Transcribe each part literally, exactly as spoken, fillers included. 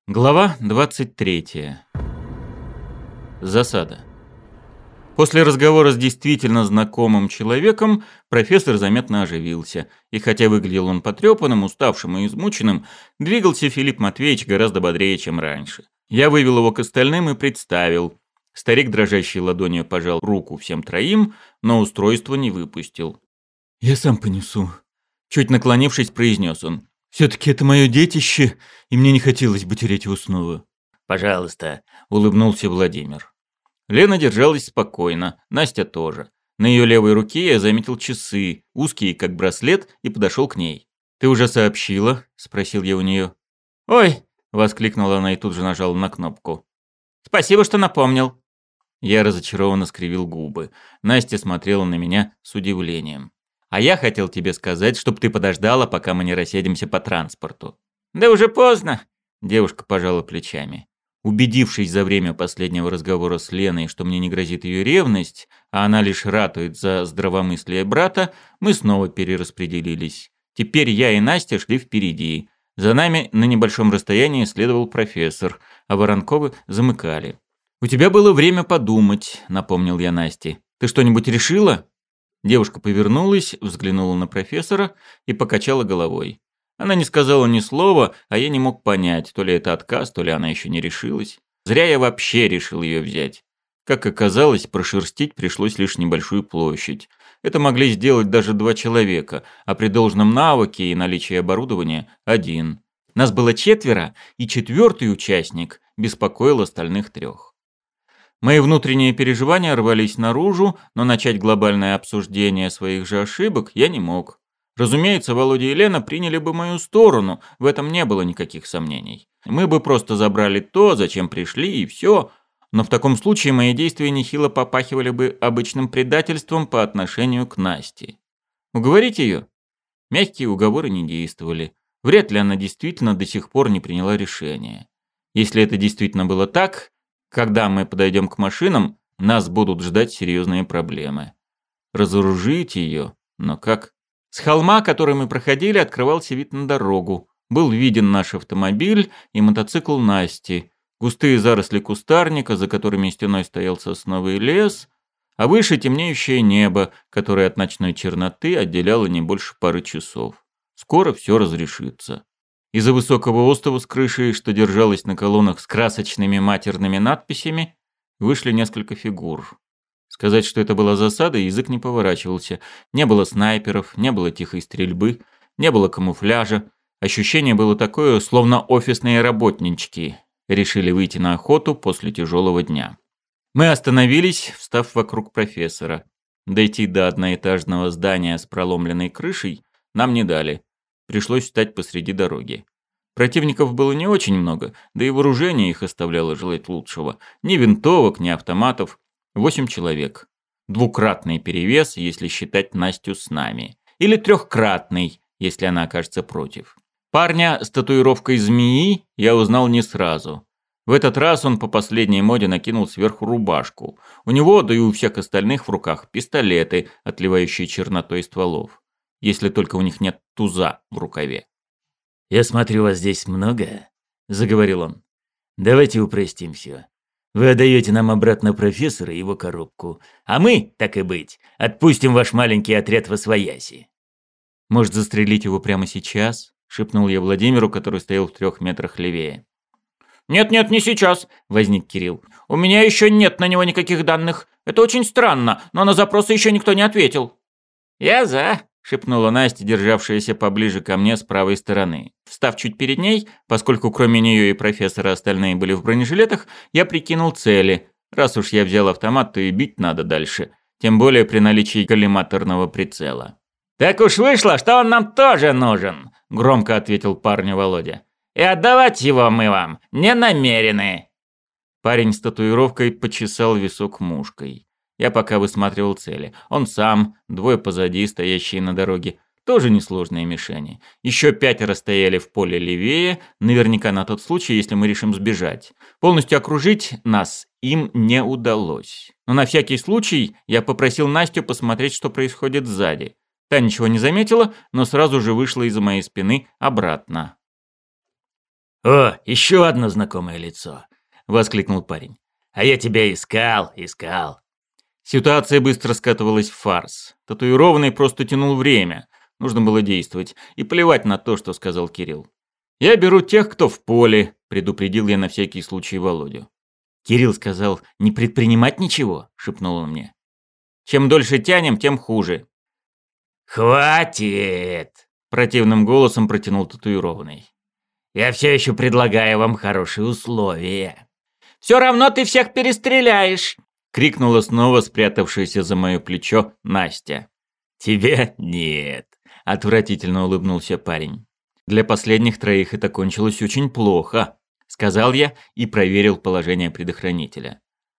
Глава двадцать третья. Засада. После разговора с действительно знакомым человеком профессор заметно оживился, и хотя выглядел он потрепанным, уставшим и измученным, двигался Филипп Матвеевич гораздо бодрее, чем раньше. Я вывел его к остальным и представил. Старик дрожащей ладонью пожал руку всем троим, но устройство не выпустил. «Я сам понесу», — чуть наклонившись, произнес он. «Все-таки это мое детище, и мне не хотелось бы терять его снова». «Пожалуйста», — улыбнулся Владимир. Лена держалась спокойно, Настя тоже. На ее левой руке я заметил часы, узкие, как браслет, и подошел к ней. «Ты уже сообщила?» – спросил я у нее. «Ой!» – воскликнула она и тут же нажала на кнопку. «Спасибо, что напомнил». Я разочарованно скривил губы. Настя смотрела на меня с удивлением. «А я хотел тебе сказать, чтоб ты подождала, пока мы не рассядемся по транспорту». «Да уже поздно!» – девушка пожала плечами. Убедившись за время последнего разговора с Леной, что мне не грозит ее ревность, а она лишь ратует за здравомыслие брата, мы снова перераспределились. Теперь я и Настя шли впереди. За нами на небольшом расстоянии следовал профессор, а Воронковы замыкали. «У тебя было время подумать», — напомнил я Насте. «Ты что-нибудь решила?» Девушка повернулась, взглянула на профессора и покачала головой. Она не сказала ни слова, а я не мог понять, то ли это отказ, то ли она еще не решилась. Зря я вообще решил ее взять. Как оказалось, прошерстить пришлось лишь небольшую площадь. Это могли сделать даже два человека, а при должном навыке и наличии оборудования – один. Нас было четверо, и четвертый участник беспокоил остальных трех. Мои внутренние переживания рвались наружу, но начать глобальное обсуждение своих же ошибок я не мог. Разумеется, Володя и Лена приняли бы мою сторону, в этом не было никаких сомнений. Мы бы просто забрали то, зачем пришли, и все. Но в таком случае мои действия нехило попахивали бы обычным предательством по отношению к Насте. Уговорить ее? Мягкие уговоры не действовали. Вряд ли она действительно до сих пор не приняла решение. Если это действительно было так, когда мы подойдем к машинам, нас будут ждать серьезные проблемы. Разоружить ее? Но как? С холма, который мы проходили, открывался вид на дорогу. Был виден наш автомобиль и мотоцикл Насти, густые заросли кустарника, за которыми стеной стоял сосновый лес, а выше темнеющее небо, которое от ночной черноты отделяло не больше пары часов. Скоро все разрешится. Из-за высокого остова с крышей, что держалось на колоннах с красочными матерными надписями, вышли несколько фигур. Сказать, что это была засада, язык не поворачивался. Не было снайперов, не было тихой стрельбы, не было камуфляжа. Ощущение было такое, словно офисные работнички решили выйти на охоту после тяжелого дня. Мы остановились, встав вокруг профессора. Дойти до одноэтажного здания с проломленной крышей нам не дали. Пришлось встать посреди дороги. Противников было не очень много, да и вооружение их оставляло желать лучшего. Ни винтовок, ни автоматов. Восемь человек. Двукратный перевес, если считать Настю с нами. Или трехкратный, если она окажется против. Парня с татуировкой змеи я узнал не сразу. В этот раз он по последней моде накинул сверху рубашку. У него, да и у всех остальных в руках, пистолеты, отливающие чернотой стволов. Если только у них нет туза в рукаве. «Я смотрю, вас здесь много», — заговорил он. «Давайте упростим все. Вы отдаете нам обратно профессора и его коробку, а мы, так и быть, отпустим ваш маленький отряд восвояси». «Может, застрелить его прямо сейчас?» — шепнул я Владимиру, который стоял в трех метрах левее. «Нет-нет, не сейчас», — возник Кирилл. «У меня еще нет на него никаких данных. Это очень странно, но на запросы еще никто не ответил». «Я за», — шепнула Настя, державшаяся поближе ко мне с правой стороны. Встав чуть перед ней, поскольку кроме нее и профессора остальные были в бронежилетах, я прикинул цели. Раз уж я взял автомат, то и бить надо дальше. Тем более при наличии коллиматорного прицела. «Так уж вышло, что он нам тоже нужен», — громко ответил парню Володя. «И отдавать его мы вам не намерены». Парень с татуировкой почесал висок мушкой. Я пока высматривал цели. Он сам, двое позади, стоящие на дороге. Тоже несложные мишени. Еще пятеро стояли в поле левее, наверняка на тот случай, если мы решим сбежать. Полностью окружить нас им не удалось. Но на всякий случай я попросил Настю посмотреть, что происходит сзади. Та ничего не заметила, но сразу же вышла из-за моей спины обратно. «О, еще одно знакомое лицо!» — воскликнул парень. «А я тебя искал, искал!» Ситуация быстро скатывалась в фарс. Татуированный просто тянул время. Нужно было действовать. И плевать на то, что сказал Кирилл. «Я беру тех, кто в поле», — предупредил я на всякий случай Володю. Кирилл сказал, не предпринимать ничего, шепнул он мне. «Чем дольше тянем, тем хуже». «Хватит!» – противным голосом протянул татуированный. «Я все еще предлагаю вам хорошие условия». «Все равно ты всех перестреляешь!» – крикнула снова спрятавшаяся за мое плечо Настя. «Тебя нет», – отвратительно улыбнулся парень. «Для последних троих это кончилось очень плохо», – сказал я и проверил положение предохранителя.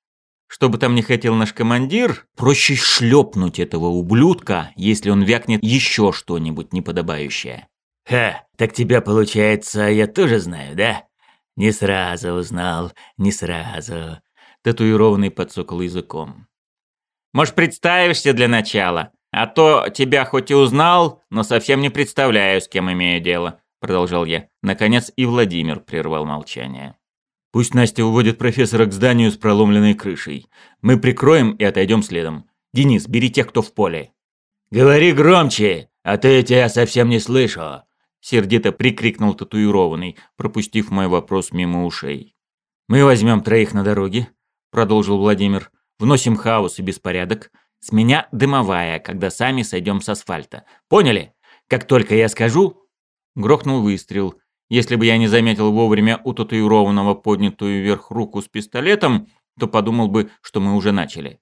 Что бы там ни хотел наш командир, проще шлепнуть этого ублюдка, если он вякнет еще что-нибудь неподобающее. «Ха, так тебя, получается, я тоже знаю, да? Не сразу узнал, не сразу». Татуированный подсокал языком. «Может, представишься для начала? А то тебя хоть и узнал, но совсем не представляю, с кем имею дело», — продолжал я. Наконец и Владимир прервал молчание. «Пусть Настя уводит профессора к зданию с проломленной крышей. Мы прикроем и отойдем следом. Денис, бери тех, кто в поле». «Говори громче, а то я тебя совсем не слышу», — сердито прикрикнул татуированный, пропустив мой вопрос мимо ушей. «Мы возьмем троих на дороге», — продолжил Владимир. «Вносим хаос и беспорядок. С меня дымовая, когда сами сойдем с асфальта. Поняли? Как только я скажу...» Грохнул выстрел. Если бы я не заметил вовремя у татуированного поднятую вверх руку с пистолетом, то подумал бы, что мы уже начали.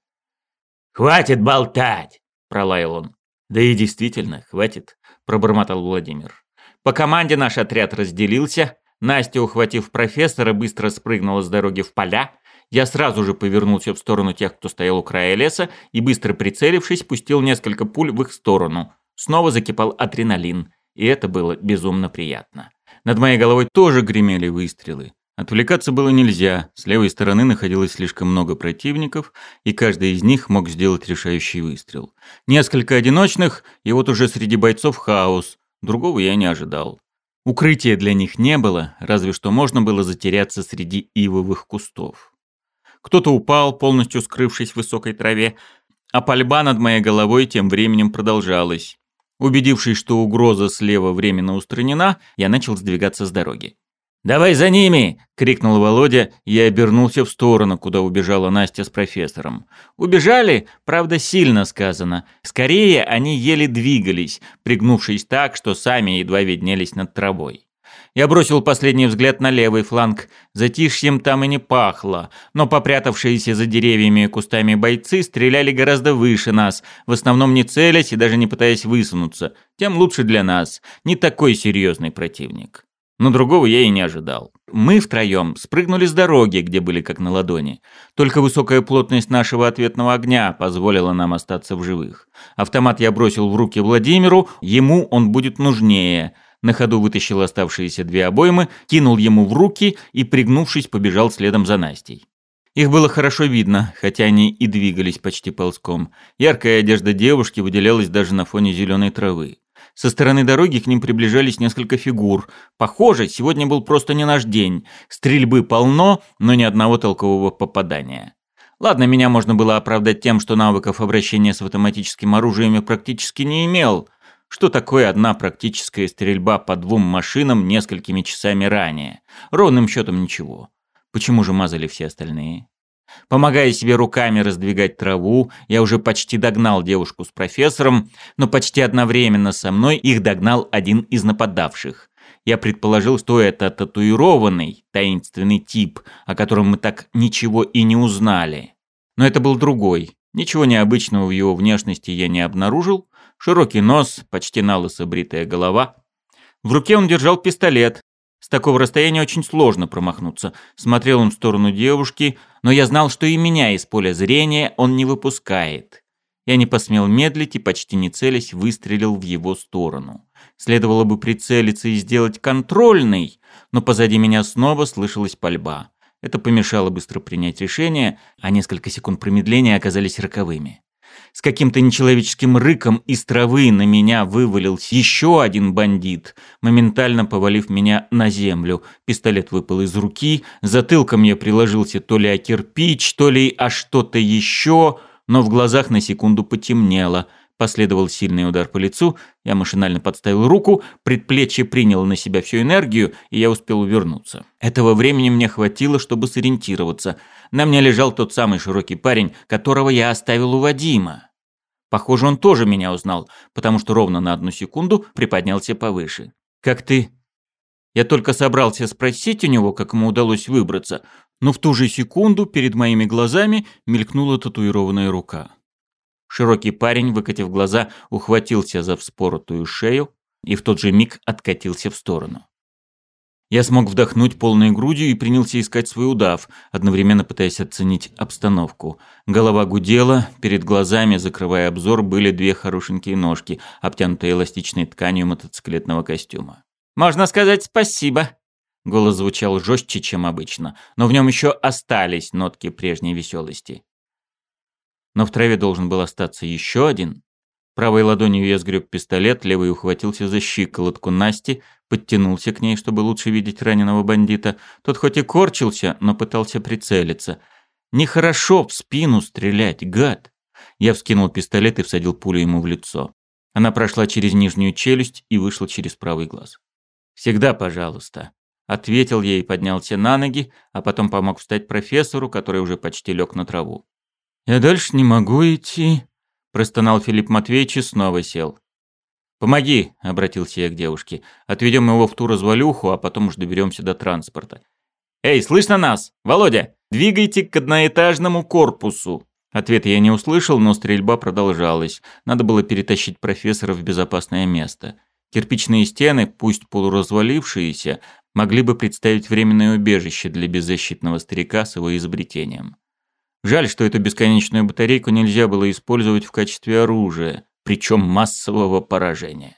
«Хватит болтать!» – пролаял он. «Да и действительно, хватит», – пробормотал Владимир. По команде наш отряд разделился. Настя, ухватив профессора, быстро спрыгнула с дороги в поля. Я сразу же повернулся в сторону тех, кто стоял у края леса, и, быстро прицелившись, пустил несколько пуль в их сторону. Снова закипал адреналин, и это было безумно приятно. Над моей головой тоже гремели выстрелы. Отвлекаться было нельзя, с левой стороны находилось слишком много противников, и каждый из них мог сделать решающий выстрел. Несколько одиночных, и вот уже среди бойцов хаос, другого я не ожидал. Укрытия для них не было, разве что можно было затеряться среди ивовых кустов. Кто-то упал, полностью скрывшись в высокой траве, а пальба над моей головой тем временем продолжалась. Убедившись, что угроза слева временно устранена, я начал сдвигаться с дороги. «Давай за ними!» – крикнул Володя, и я обернулся в сторону, куда убежала Настя с профессором. Убежали, правда, сильно сказано. Скорее, они еле двигались, пригнувшись так, что сами едва виднелись над травой. Я бросил последний взгляд на левый фланг. Затишьем там и не пахло, но попрятавшиеся за деревьями и кустами бойцы стреляли гораздо выше нас, в основном не целясь и даже не пытаясь высунуться. Тем лучше для нас. Не такой серьезный противник. Но другого я и не ожидал. Мы втроем спрыгнули с дороги, где были как на ладони. Только высокая плотность нашего ответного огня позволила нам остаться в живых. Автомат я бросил в руки Владимиру, ему он будет нужнее. На ходу вытащил оставшиеся две обоймы, кинул ему в руки и, пригнувшись, побежал следом за Настей. Их было хорошо видно, хотя они и двигались почти ползком. Яркая одежда девушки выделялась даже на фоне зеленой травы. Со стороны дороги к ним приближались несколько фигур. Похоже, сегодня был просто не наш день. Стрельбы полно, но ни одного толкового попадания. Ладно, меня можно было оправдать тем, что навыков обращения с автоматическим оружием я практически не имел. Что такое одна практическая стрельба по двум машинам несколькими часами ранее? Ровным счетом ничего. Почему же мазали все остальные? Помогая себе руками раздвигать траву, я уже почти догнал девушку с профессором, но почти одновременно со мной их догнал один из нападавших. Я предположил, что это татуированный, таинственный тип, о котором мы так ничего и не узнали. Но это был другой. Ничего необычного в его внешности я не обнаружил. Широкий нос, почти налысо бритая голова. В руке он держал пистолет. С такого расстояния очень сложно промахнуться. Смотрел он в сторону девушки, но я знал, что и меня из поля зрения он не выпускает. Я не посмел медлить и, почти не целясь, выстрелил в его сторону. Следовало бы прицелиться и сделать контрольный, но позади меня снова слышалась пальба. Это помешало быстро принять решение, а несколько секунд промедления оказались роковыми. С каким-то нечеловеческим рыком из травы на меня вывалился еще один бандит, моментально повалив меня на землю. Пистолет выпал из руки, затылком я приложился то ли о кирпич, то ли о что-то еще, но в глазах на секунду потемнело. Последовал сильный удар по лицу, я машинально подставил руку, предплечье приняло на себя всю энергию, и я успел увернуться. Этого времени мне хватило, чтобы сориентироваться. На мне лежал тот самый широкий парень, которого я оставил у Вадима. Похоже, он тоже меня узнал, потому что ровно на одну секунду приподнялся повыше. «Как ты?» Я только собрался спросить у него, как ему удалось выбраться, но в ту же секунду перед моими глазами мелькнула татуированная рука. Широкий парень, выкатив глаза, ухватился за вспоротую шею и в тот же миг откатился в сторону. Я смог вдохнуть полной грудью и принялся искать свой удав, одновременно пытаясь оценить обстановку. Голова гудела, перед глазами, закрывая обзор, были две хорошенькие ножки, обтянутые эластичной тканью мотоциклетного костюма. «Можно сказать спасибо!» Голос звучал жестче, чем обычно, но в нем еще остались нотки прежней веселости. Но в траве должен был остаться еще один. Правой ладонью я сгреб пистолет, левой ухватился за щиколотку Насти, подтянулся к ней, чтобы лучше видеть раненого бандита. Тот хоть и корчился, но пытался прицелиться. Нехорошо в спину стрелять, гад. Я вскинул пистолет и всадил пулю ему в лицо. Она прошла через нижнюю челюсть и вышла через правый глаз. «Всегда пожалуйста», — ответил я и поднялся на ноги, а потом помог встать профессору, который уже почти лег на траву. «Я дальше не могу идти», – простонал Филипп Матвеевич и снова сел. «Помоги», – обратился я к девушке. «Отведем его в ту развалюху, а потом уж доберемся до транспорта». «Эй, слышно нас? Володя, двигайте к одноэтажному корпусу». Ответа я не услышал, но стрельба продолжалась. Надо было перетащить профессора в безопасное место. Кирпичные стены, пусть полуразвалившиеся, могли бы представить временное убежище для беззащитного старика с его изобретением. Жаль, что эту бесконечную батарейку нельзя было использовать в качестве оружия, причем массового поражения.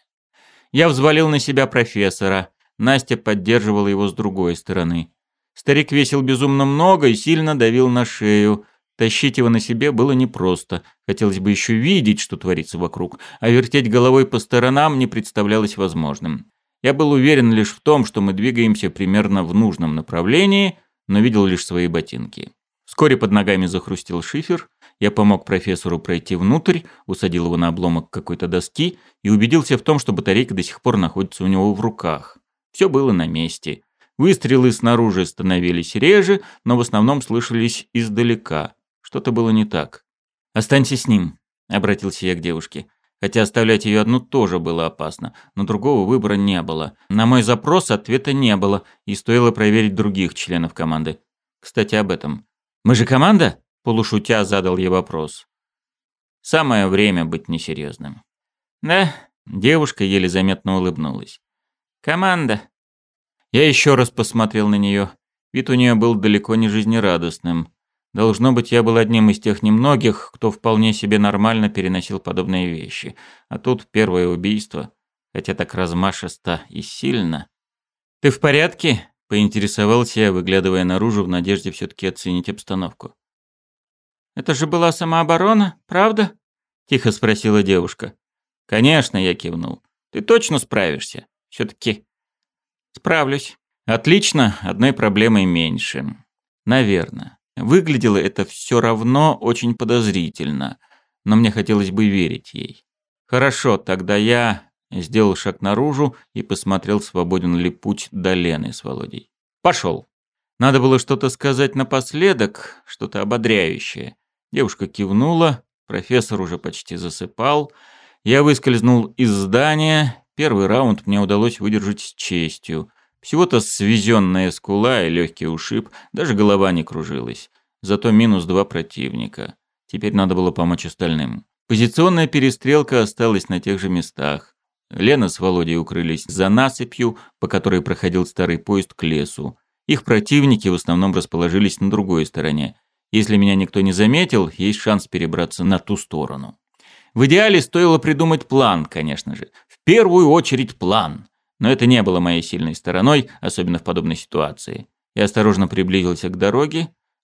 Я взвалил на себя профессора, Настя поддерживала его с другой стороны. Старик весил безумно много и сильно давил на шею. Тащить его на себе было непросто, хотелось бы еще видеть, что творится вокруг, а вертеть головой по сторонам не представлялось возможным. Я был уверен лишь в том, что мы двигаемся примерно в нужном направлении, но видел лишь свои ботинки. Вскоре под ногами захрустел шифер, я помог профессору пройти внутрь, усадил его на обломок какой-то доски и убедился в том, что батарейка до сих пор находится у него в руках. Все было на месте. Выстрелы снаружи становились реже, но в основном слышались издалека. Что-то было не так. «Останься с ним», — обратился я к девушке. Хотя оставлять ее одну тоже было опасно, но другого выбора не было. На мой запрос ответа не было, и стоило проверить других членов команды. Кстати, об этом. «Мы же команда?» – полушутя задал я вопрос. Самое время быть несерьезным. «Да», – девушка еле заметно улыбнулась. «Команда». Я еще раз посмотрел на нее. Вид у нее был далеко не жизнерадостным. Должно быть, я был одним из тех немногих, кто вполне себе нормально переносил подобные вещи. А тут первое убийство, хотя так размашисто и сильно. «Ты в порядке?» – поинтересовался я, выглядывая наружу в надежде все-таки оценить обстановку. «Это же была самооборона, правда?» – тихо спросила девушка. «Конечно», – я кивнул. «Ты точно справишься? Все-таки...» «Справлюсь». «Отлично, одной проблемой меньше. Наверное. Выглядело это все равно очень подозрительно, но мне хотелось бы верить ей. Хорошо, тогда я...» Сделал шаг наружу и посмотрел, свободен ли путь до Лены с Володей. «Пошел». Надо было что-то сказать напоследок, что-то ободряющее. Девушка кивнула, профессор уже почти засыпал. Я выскользнул из здания. Первый раунд мне удалось выдержать с честью. Всего-то свезенная скула и легкий ушиб, даже голова не кружилась. Зато минус два противника. Теперь надо было помочь остальным. Позиционная перестрелка осталась на тех же местах. Лена с Володей укрылись за насыпью, по которой проходил старый поезд к лесу. Их противники в основном расположились на другой стороне. Если меня никто не заметил, есть шанс перебраться на ту сторону. В идеале стоило придумать план, конечно же. В первую очередь план. Но это не было моей сильной стороной, особенно в подобной ситуации. Я осторожно приблизился к дороге.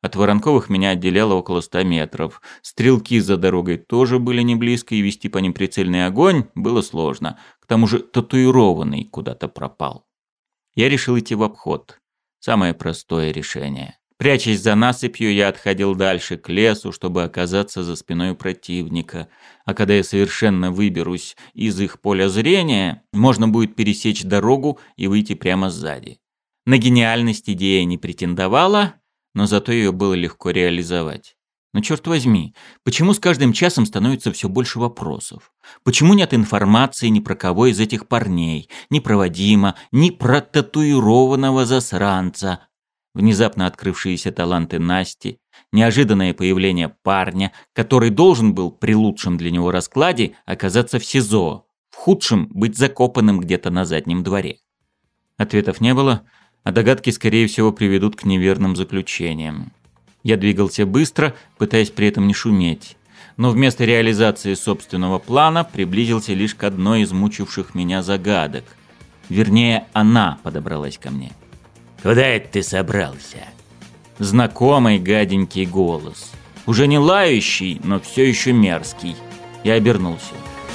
От Воронковых меня отделяло около ста метров. Стрелки за дорогой тоже были не близко, и вести по ним прицельный огонь было сложно. К тому же татуированный куда-то пропал. Я решил идти в обход. Самое простое решение. Прячась за насыпью, я отходил дальше к лесу, чтобы оказаться за спиной противника. А когда я совершенно выберусь из их поля зрения, можно будет пересечь дорогу и выйти прямо сзади. На гениальность идея не претендовала, но зато ее было легко реализовать. Но черт возьми, почему с каждым часом становится все больше вопросов? Почему нет информации ни про кого из этих парней, ни про Вадима, ни про татуированного засранца? Внезапно открывшиеся таланты Насти, неожиданное появление парня, который должен был при лучшем для него раскладе оказаться в СИЗО, в худшем быть закопанным где-то на заднем дворе. Ответов не было, а догадки, скорее всего, приведут к неверным заключениям. Я двигался быстро, пытаясь при этом не шуметь, но вместо реализации собственного плана приблизился лишь к одной из мучивших меня загадок. Вернее, она подобралась ко мне. «Куда это ты собрался?» Знакомый гаденький голос. Уже не лающий, но все еще мерзкий. Я обернулся.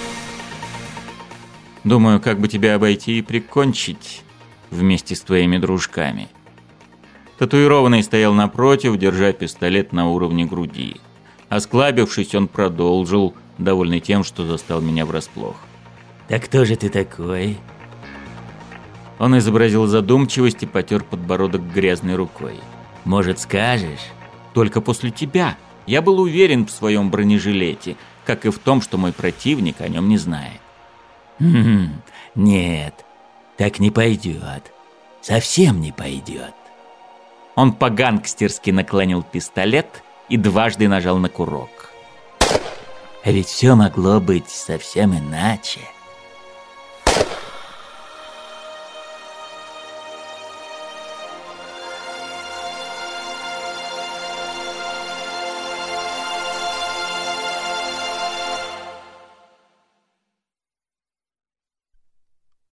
«Думаю, как бы тебя обойти и прикончить вместе с твоими дружками». Татуированный стоял напротив, держа пистолет на уровне груди. Осклабившись, он продолжил, довольный тем, что застал меня врасплох. «Так кто же ты такой?» Он изобразил задумчивость и потер подбородок грязной рукой. «Может, скажешь?» «Только после тебя. Я был уверен в своем бронежилете, как и в том, что мой противник о нем не знает». «Хм, нет, так не пойдет. Совсем не пойдет». Он по-гангстерски наклонил пистолет и дважды нажал на курок. «А ведь все могло быть совсем иначе».